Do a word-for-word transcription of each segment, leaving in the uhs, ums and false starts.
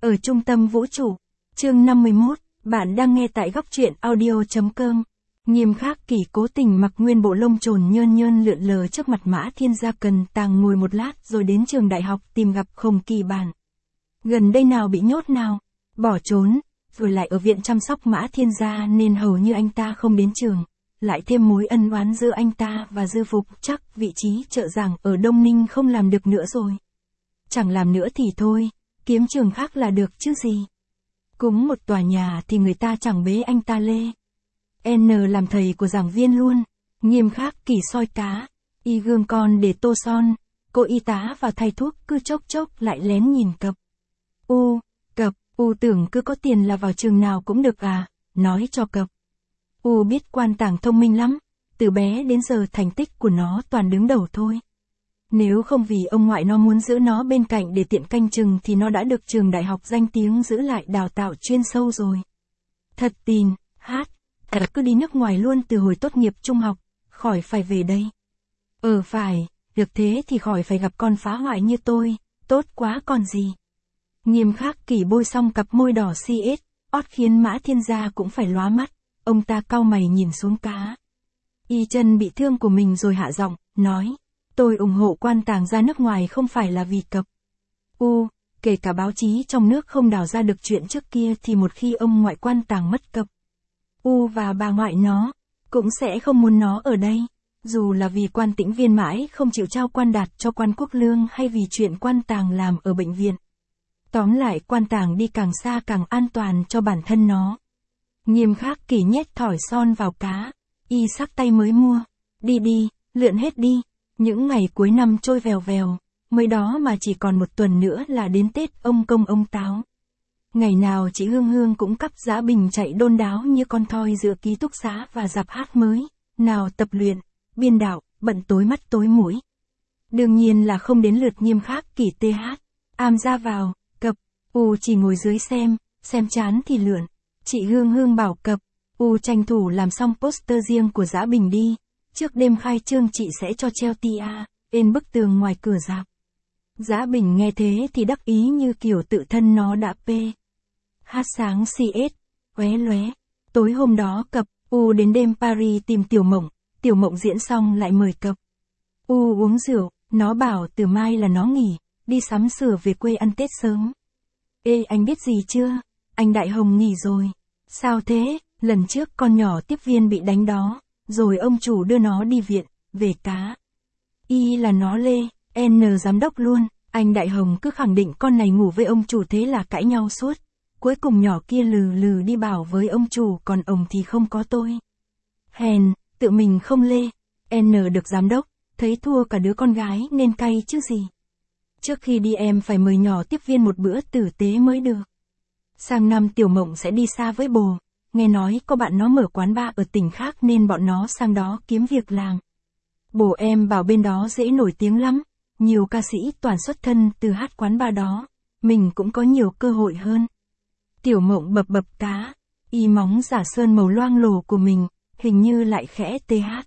Ở trung tâm vũ trụ. Chương năm mươi mốt, bạn đang nghe tại góc truyện audio.com. Nghiêm Khắc Kỷ cố tình mặc nguyên bộ lông trồn nhơn nhơn lượn lờ trước mặt Mã Thiên Gia Cần Tàng ngồi một lát rồi đến trường đại học tìm gặp Khổng Kỳ Bản. Gần đây nào bị nhốt nào, bỏ trốn, rồi lại ở viện chăm sóc Mã Thiên Gia nên hầu như anh ta không đến trường. Lại thêm mối ân oán giữa anh ta và Dư Phục, chắc vị trí trợ giảng ở Đông Ninh không làm được nữa rồi. Chẳng làm nữa thì thôi, kiếm trường khác là được chứ gì. Cúng một tòa nhà thì người ta chẳng bế anh ta lê. N làm thầy của giảng viên luôn. Nghiêm Khắc Kỷ soi cá, y gương con để tô son, cô y tá và thầy thuốc cứ chốc chốc lại lén nhìn cập. U, cập, U tưởng cứ có tiền là vào trường nào cũng được à, nói cho cập. U biết Quan Tàng thông minh lắm, từ bé đến giờ thành tích của nó toàn đứng đầu thôi. Nếu không vì ông ngoại nó muốn giữ nó bên cạnh để tiện canh chừng thì nó đã được trường đại học danh tiếng giữ lại đào tạo chuyên sâu rồi. Thật tin, hát, thật cứ đi nước ngoài luôn từ hồi tốt nghiệp trung học, khỏi phải về đây. Ờ phải, được thế thì khỏi phải gặp con phá hoại như tôi, tốt quá còn gì. Nghiêm Khắc Kỷ bôi xong cặp môi đỏ xê ét, ót khiến Mã Thiên Gia cũng phải lóa mắt, ông ta cau mày nhìn xuống cá. Y chân bị thương của mình rồi hạ giọng, nói. Tôi ủng hộ Quan Tàng ra nước ngoài không phải là vì cập. U, kể cả báo chí trong nước không đào ra được chuyện trước kia thì một khi ông ngoại Quan Tàng mất cập. U và bà ngoại nó, cũng sẽ không muốn nó ở đây. Dù là vì Quan Tĩnh Viên mãi không chịu trao quan đạt cho Quan Quốc Lương hay vì chuyện Quan Tàng làm ở bệnh viện. Tóm lại Quan Tàng đi càng xa càng an toàn cho bản thân nó. Nghiêm Khắc Kỷ nhét thỏi son vào cá. Y sắc tay mới mua. Đi đi, lượn hết đi. Những ngày cuối năm trôi vèo vèo, mới đó mà chỉ còn một tuần nữa là đến Tết ông Công ông Táo. Ngày nào chị Hương Hương cũng cắp Giá Bình chạy đôn đáo như con thoi giữa ký túc xá và dạp hát mới, nào tập luyện, biên đạo, bận tối mắt tối mũi. Đương nhiên là không đến lượt Nghiêm Khắc Kỷ tê hát, am ra vào, cập, U chỉ ngồi dưới xem, xem chán thì lượn. Chị Hương Hương bảo cập, U tranh thủ làm xong poster riêng của Giá Bình đi. Trước đêm khai trương chị sẽ cho treo tia, trên bức tường ngoài cửa rạp. Giá Bình nghe thế thì đắc ý như kiểu tự thân nó đã pê. Hát sáng xê ét, lóe lóe. Tối hôm đó cập, U đến đêm Paris tìm Tiểu Mộng, Tiểu Mộng diễn xong lại mời cập. U uống rượu, nó bảo từ mai là nó nghỉ, đi sắm sửa về quê ăn Tết sớm. Ê anh biết gì chưa, anh Đại Hồng nghỉ rồi. Sao thế, lần trước con nhỏ tiếp viên bị đánh đó. Rồi ông chủ đưa nó đi viện, về cá. Y là nó lê, N giám đốc luôn, anh Đại Hồng cứ khẳng định con này ngủ với ông chủ thế là cãi nhau suốt. Cuối cùng nhỏ kia lừ lừ đi bảo với ông chủ còn ông thì không có tôi. Hèn, tự mình không lê, N được giám đốc, thấy thua cả đứa con gái nên cay chứ gì. Trước khi đi em phải mời nhỏ tiếp viên một bữa tử tế mới được. Sang năm Tiểu Mộng sẽ đi xa với bồ. Nghe nói có bạn nó mở quán bar ở tỉnh khác nên bọn nó sang đó kiếm việc làm. Bố em bảo bên đó dễ nổi tiếng lắm, nhiều ca sĩ toàn xuất thân từ hát quán bar đó, mình cũng có nhiều cơ hội hơn. Tiểu Mộng bập bập cá, y móng giả sơn màu loang lổ của mình, hình như lại khẽ tê hát.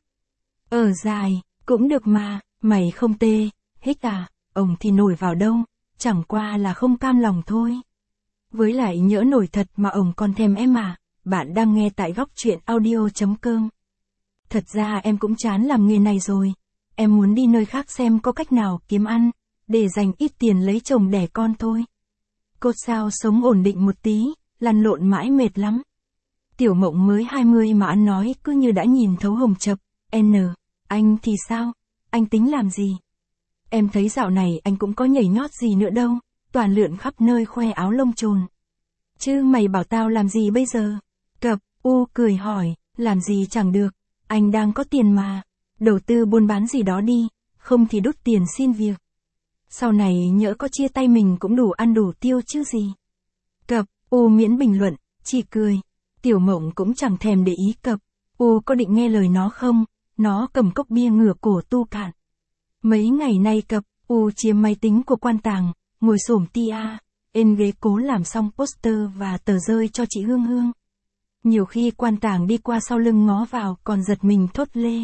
Ở dài, cũng được mà, mày không tê, hích à, ông thì nổi vào đâu, chẳng qua là không cam lòng thôi. Với lại nhỡ nổi thật mà ông còn thèm em à. Bạn đang nghe tại góc truyện audio.com. Thật ra em cũng chán làm nghề này rồi. Em muốn đi nơi khác xem có cách nào kiếm ăn, để dành ít tiền lấy chồng đẻ con thôi. Cốt sao sống ổn định một tí, lăn lộn mãi mệt lắm. Tiểu Mộng mới hai mươi mà ăn nói cứ như đã nhìn thấu hồng chập. N, anh thì sao? Anh tính làm gì? Em thấy dạo này anh cũng có nhảy nhót gì nữa đâu, toàn lượn khắp nơi khoe áo lông trồn. Chứ mày bảo tao làm gì bây giờ? Cập, U cười hỏi, làm gì chẳng được, anh đang có tiền mà, đầu tư buôn bán gì đó đi, không thì đút tiền xin việc. Sau này nhỡ có chia tay mình cũng đủ ăn đủ tiêu chứ gì. Cập, U miễn bình luận, chỉ cười. Tiểu Mộng cũng chẳng thèm để ý cập, U có định nghe lời nó không, nó cầm cốc bia ngửa cổ tu cạn. Mấy ngày nay cập, U chiếm máy tính của Quan Tàng, ngồi xổm tia, ên ghế cố làm xong poster và tờ rơi cho chị Hương Hương. Nhiều khi Quan Tàng đi qua sau lưng ngó vào còn giật mình thốt lê.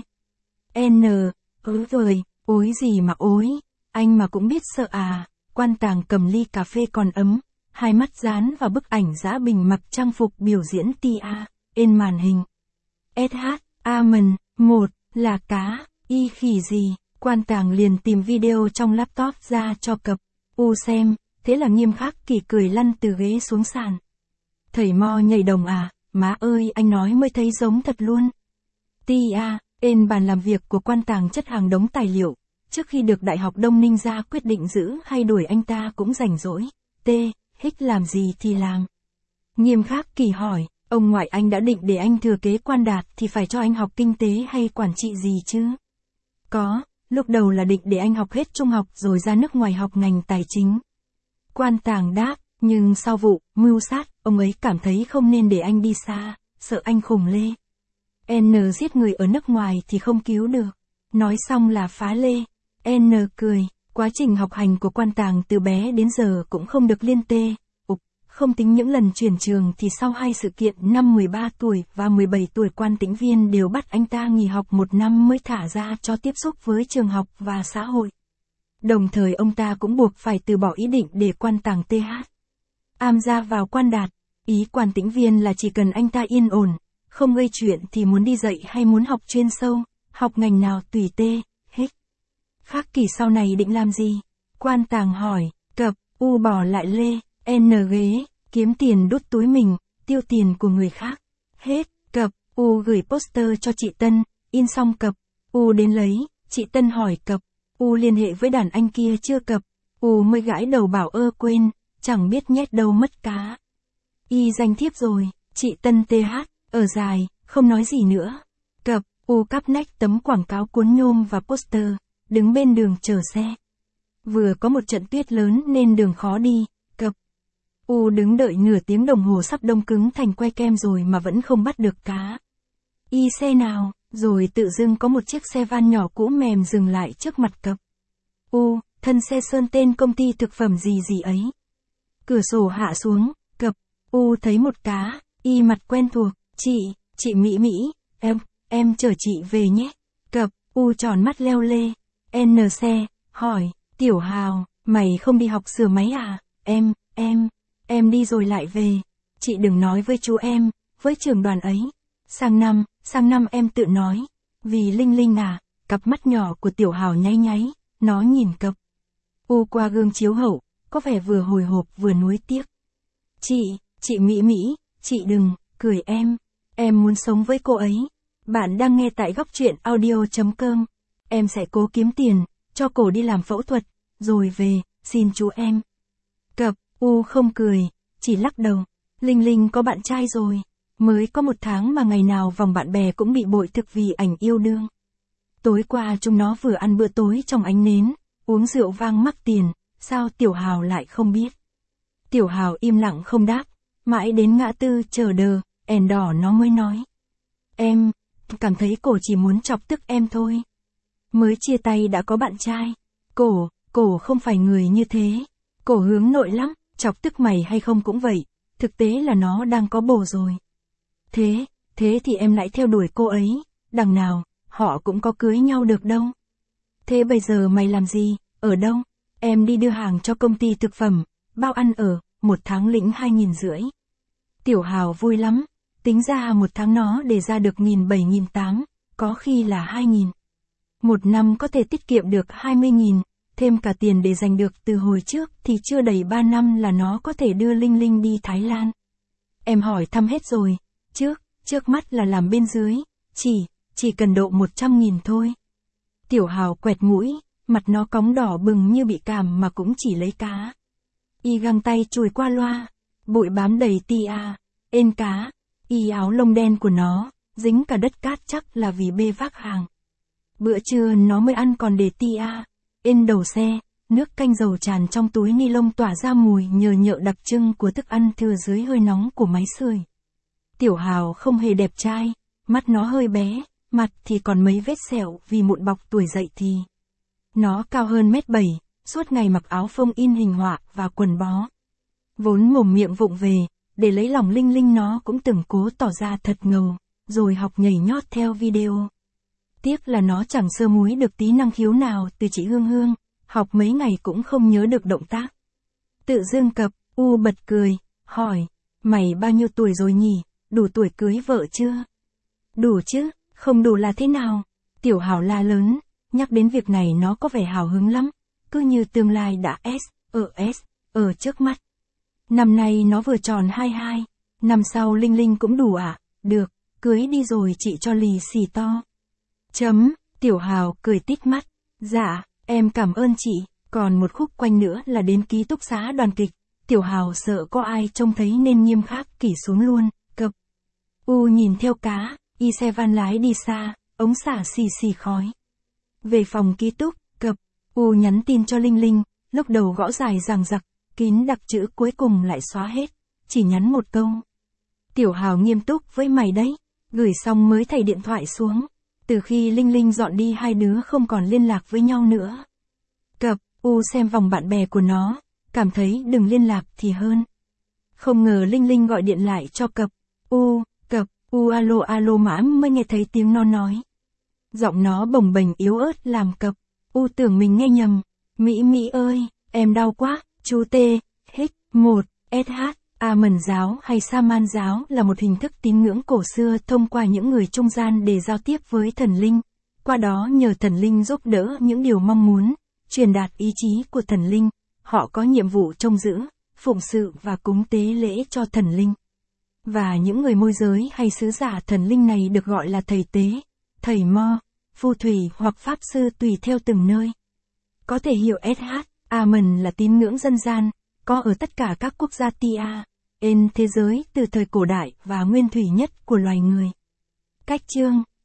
N, ớ vời, ối gì mà ối, anh mà cũng biết sợ à. Quan Tàng cầm ly cà phê còn ấm, hai mắt dán vào bức ảnh Dã Bình mặc trang phục biểu diễn Tia, trên màn hình. ét hát, Amen, một, là cá, y khỉ gì, Quan Tàng liền tìm video trong laptop ra cho cập, u xem, thế là Nghiêm Khắc Kỷ cười lăn từ ghế xuống sàn. Thầy Mo nhảy đồng à, má ơi anh nói mới thấy giống thật luôn. Tia, trên bàn làm việc của Quan Tàng chất hàng đống tài liệu, trước khi được Đại học Đông Ninh ra quyết định giữ hay đuổi anh ta cũng rảnh rỗi, t, hích làm gì thì làm. Nghiêm Khắc Kỷ hỏi, ông ngoại anh đã định để anh thừa kế Quan Đạt thì phải cho anh học kinh tế hay quản trị gì chứ? Có, lúc đầu là định để anh học hết trung học rồi ra nước ngoài học ngành tài chính. Quan Tàng đáp, nhưng sau vụ mưu sát, ông ấy cảm thấy không nên để anh đi xa, sợ anh khùng lê. N giết người ở nước ngoài thì không cứu được. Nói xong là phá lê. N cười, quá trình học hành của Quan Tàng từ bé đến giờ cũng không được liên tê. Ục, không tính những lần chuyển trường thì sau hai sự kiện năm mười ba tuổi và mười bảy tuổi Quan Tĩnh Viên đều bắt anh ta nghỉ học một năm mới thả ra cho tiếp xúc với trường học và xã hội. Đồng thời ông ta cũng buộc phải từ bỏ ý định để Quan Tàng th. Am ra vào Quan Đạt. Ý Quan Tĩnh Viên là chỉ cần anh ta yên ổn, không gây chuyện thì muốn đi dạy hay muốn học chuyên sâu, học ngành nào tùy tê, hích. Khắc Kỷ sau này định làm gì? Quan Tàng hỏi, cập, u bỏ lại lê, n ghế, kiếm tiền đút túi mình, tiêu tiền của người khác. Hết, cập, u gửi poster cho chị Tân, in xong cập, u đến lấy, chị Tân hỏi cập, u liên hệ với đàn anh kia chưa cập, u mới gãi đầu bảo ơ quên, chẳng biết nhét đâu mất cá. Y danh thiếp rồi, chị Tân th, ở dài, không nói gì nữa. Cập, u cắp nách tấm quảng cáo cuốn nhôm và poster, đứng bên đường chờ xe. Vừa có một trận tuyết lớn nên đường khó đi, cập. U đứng đợi nửa tiếng đồng hồ sắp đông cứng thành que kem rồi mà vẫn không bắt được cá. Y xe nào, rồi tự dưng có một chiếc xe van nhỏ cũ mềm dừng lại trước mặt cập. U, thân xe sơn tên công ty thực phẩm gì gì ấy. Cửa sổ hạ xuống, cập, u thấy một cá, y mặt quen thuộc, chị, chị Mỹ Mỹ, em, em chở chị về nhé. Cập, u tròn mắt leo lê, n xe, hỏi, Tiểu Hào, mày không đi học sửa máy à? Em, em, em đi rồi lại về. Chị đừng nói với chú em, với trưởng đoàn ấy. Sang năm, sang năm em tự nói. Vì Linh Linh à, cặp mắt nhỏ của Tiểu Hào nháy nháy, nó nhìn cập. U qua gương chiếu hậu, có vẻ vừa hồi hộp vừa nuối tiếc. Chị, chị Mỹ Mỹ, chị đừng, cười em. Em muốn sống với cô ấy. Bạn đang nghe tại góc truyện audio chấm com. Em sẽ cố kiếm tiền, cho cổ đi làm phẫu thuật, rồi về, xin chú em. Cập, u không cười, chỉ lắc đầu. Linh Linh có bạn trai rồi. Mới có một tháng mà ngày nào vòng bạn bè cũng bị bội thực vì ảnh yêu đương. Tối qua chúng nó vừa ăn bữa tối trong ánh nến, uống rượu vang mắc tiền, sao Tiểu Hào lại không biết. Tiểu Hào im lặng không đáp, mãi đến ngã tư chờ đờ, ẻn đỏ nó mới nói. Em, cảm thấy cổ chỉ muốn chọc tức em thôi. Mới chia tay đã có bạn trai. Cổ, cổ không phải người như thế. Cổ hướng nội lắm, chọc tức mày hay không cũng vậy. Thực tế là nó đang có bồ rồi. Thế, thế thì em lại theo đuổi cô ấy. Đằng nào, họ cũng có cưới nhau được đâu. Thế bây giờ mày làm gì, ở đâu? Em đi đưa hàng cho công ty thực phẩm, bao ăn ở, một tháng lĩnh hai nghìn rưỡi. Tiểu Hào vui lắm, tính ra một tháng nó để ra được nghìn bảy nghìn tám, có khi là hai nghìn. Một năm có thể tiết kiệm được hai mươi nghìn, thêm cả tiền để dành được từ hồi trước thì chưa đầy ba năm là nó có thể đưa Linh Linh đi Thái Lan. Em hỏi thăm hết rồi, trước, trước mắt là làm bên dưới, chỉ, chỉ cần độ một trăm nghìn thôi. Tiểu Hào quẹt mũi, mặt nó cóng đỏ bừng như bị cảm mà cũng chỉ lấy cá. Y găng tay chùi qua loa, bụi bám đầy tia, ên cá, y áo lông đen của nó, dính cả đất cát chắc là vì bê vác hàng. Bữa trưa nó mới ăn còn để tia, ên đầu xe, nước canh dầu tràn trong túi ni lông tỏa ra mùi nhờ nhợ đặc trưng của thức ăn thừa dưới hơi nóng của máy sưởi. Tiểu Hào không hề đẹp trai, mắt nó hơi bé, mặt thì còn mấy vết sẹo vì mụn bọc tuổi dậy thì. Nó cao hơn mét bảy, suốt ngày mặc áo phông in hình họa và quần bó. Vốn mồm miệng vụng về, để lấy lòng Linh Linh nó cũng từng cố tỏ ra thật ngầu, rồi học nhảy nhót theo video. Tiếc là nó chẳng sơ múi được tí năng khiếu nào từ chị Hương Hương, học mấy ngày cũng không nhớ được động tác. Tự dưng cập, U bật cười, hỏi, mày bao nhiêu tuổi rồi nhỉ, đủ tuổi cưới vợ chưa? Đủ chứ, không đủ là thế nào? Tiểu Hào la lớn, nhắc đến việc này nó có vẻ hào hứng lắm, cứ như tương lai đã S, ở S, ở trước mắt. Năm nay nó vừa tròn hai mươi hai, năm sau Linh Linh cũng đủ ạ, à? Được, cưới đi rồi chị cho lì xì to. Chấm, Tiểu Hào cười tít mắt, dạ, em cảm ơn chị, còn một khúc quanh nữa là đến ký túc xá đoàn kịch. Tiểu Hào sợ có ai trông thấy nên nghiêm khắc kỷ xuống luôn, cập. U nhìn theo cá, y xe van lái đi xa, ống xả xì xì khói. Về phòng ký túc, cập, U nhắn tin cho Linh Linh, lúc đầu gõ dài dằng dặc, kín đặc chữ cuối cùng lại xóa hết, chỉ nhắn một câu. Tiểu Hào nghiêm túc với mày đấy, gửi xong mới thầy điện thoại xuống. Từ khi Linh Linh dọn đi hai đứa không còn liên lạc với nhau nữa. Cập, U xem vòng bạn bè của nó, cảm thấy đừng liên lạc thì hơn. Không ngờ Linh Linh gọi điện lại cho cập, U, cập, U alo alo mãi mới nghe thấy tiếng nó nói. Giọng nó bồng bềnh yếu ớt làm cập, U tưởng mình nghe nhầm. Mỹ Mỹ ơi, em đau quá, chú T, Hích, một, ét hát, Amen giáo hay Saman giáo là một hình thức tín ngưỡng cổ xưa thông qua những người trung gian để giao tiếp với thần linh. Qua đó nhờ thần linh giúp đỡ những điều mong muốn, truyền đạt ý chí của thần linh. Họ có nhiệm vụ trông giữ, phụng sự và cúng tế lễ cho thần linh. Và những người môi giới hay sứ giả thần linh này được gọi là thầy tế, thầy mo, phù thủy hoặc pháp sư tùy theo từng nơi. Có thể hiểu ét hát, Amen là tín ngưỡng dân gian, có ở tất cả các quốc gia T A N thế giới từ thời cổ đại và nguyên thủy nhất của loài người. Cách chương